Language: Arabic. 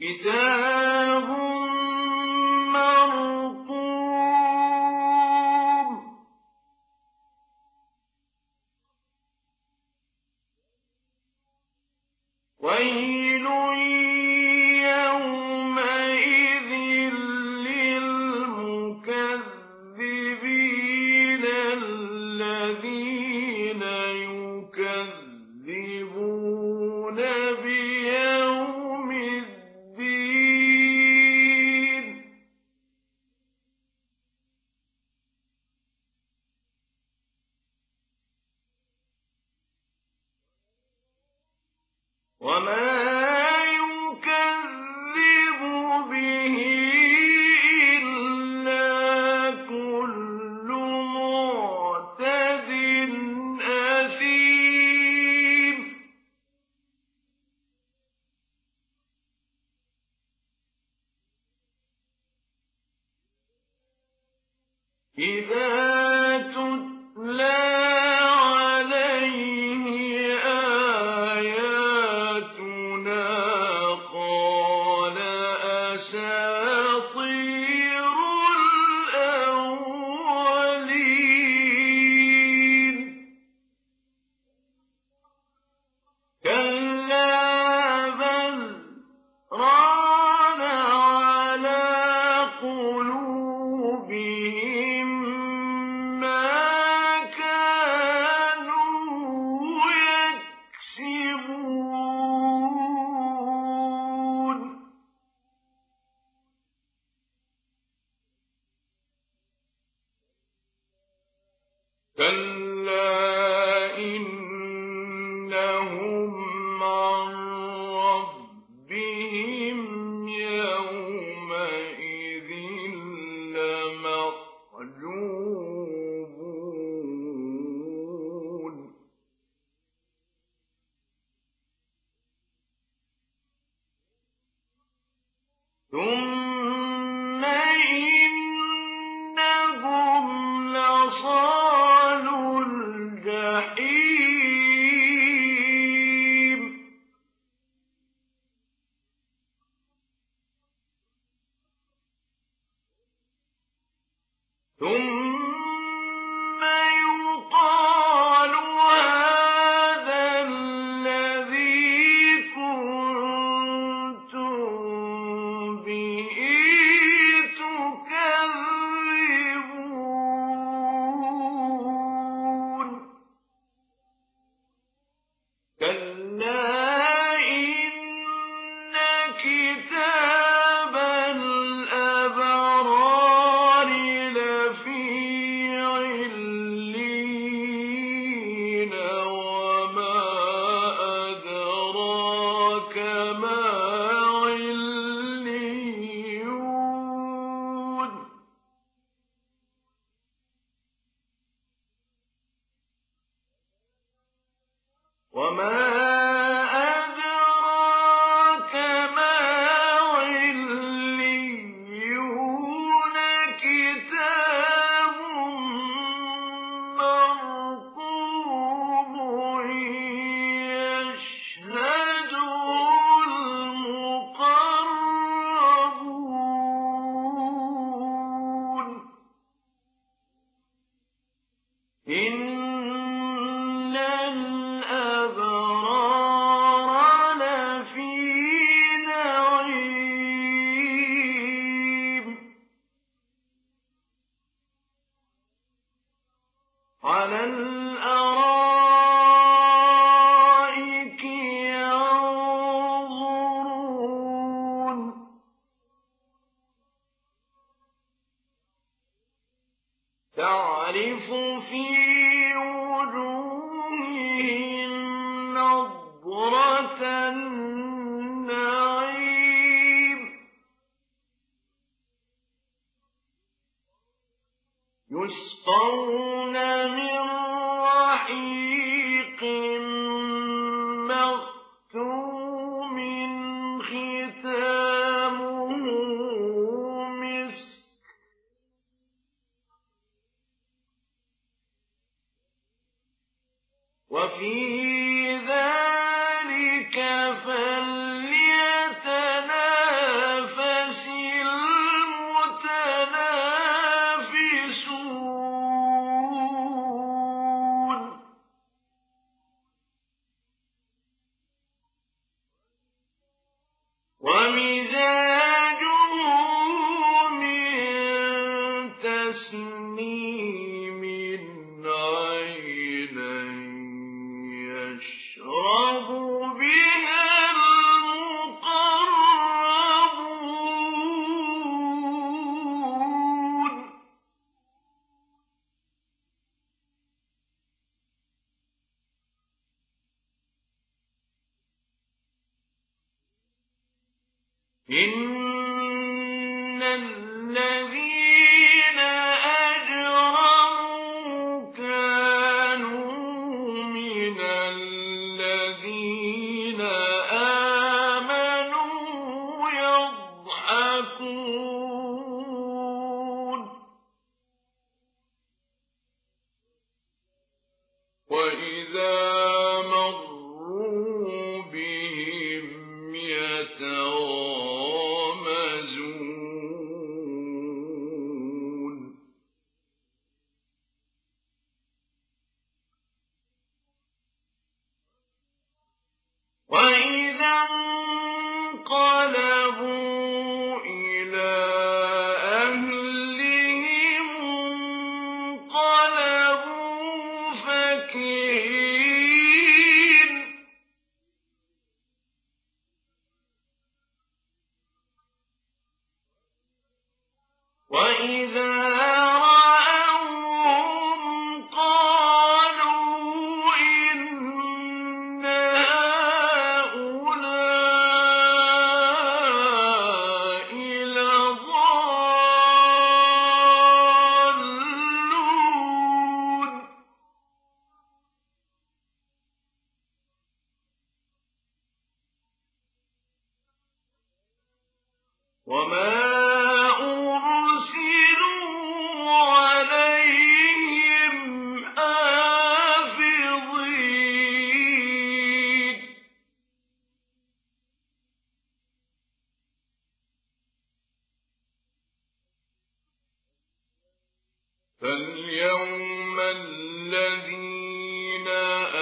كتاب مرقوم ويل يومئذ للمكذبين الذين يكذبون بيوم الدين وما يكذب به إلا كل معتد أثيم إذا تتلى عليه آياتنا قال أساطير الأولين كلا بل ران على قلوبهم ما كانوا يكسبون كلا إنهم عن ربهم يومئذ لمحجوبون ثم إنهم لصالوا الجحيم ثم يقال هذا الذي كنتم به تكذبون كلا إن كتاب الأبرار لفي عليين وما أدراك ما عليون وما أدراك ما عليون كتاب مرقوم يشهده المقربون إن الأبرار لفي نعيم على الأرائك ينظرون تعرف في وجوههم نضرة النعيم يسقون من رحيق مختوم ختامه مسك وفي ذلك فليتنافس يشرب بها المقربون إن الذين أجرموا كانوا من الذين آمنوا يضحكون وإذا مروا بهم يتغامزون وإذا انقلبوا إلى أهلهم انقلبوا فكهين وإذا رأوهم قالوا إن هؤلاء لضالون وما أرسلوا عليهم حافظين فاليوم الذين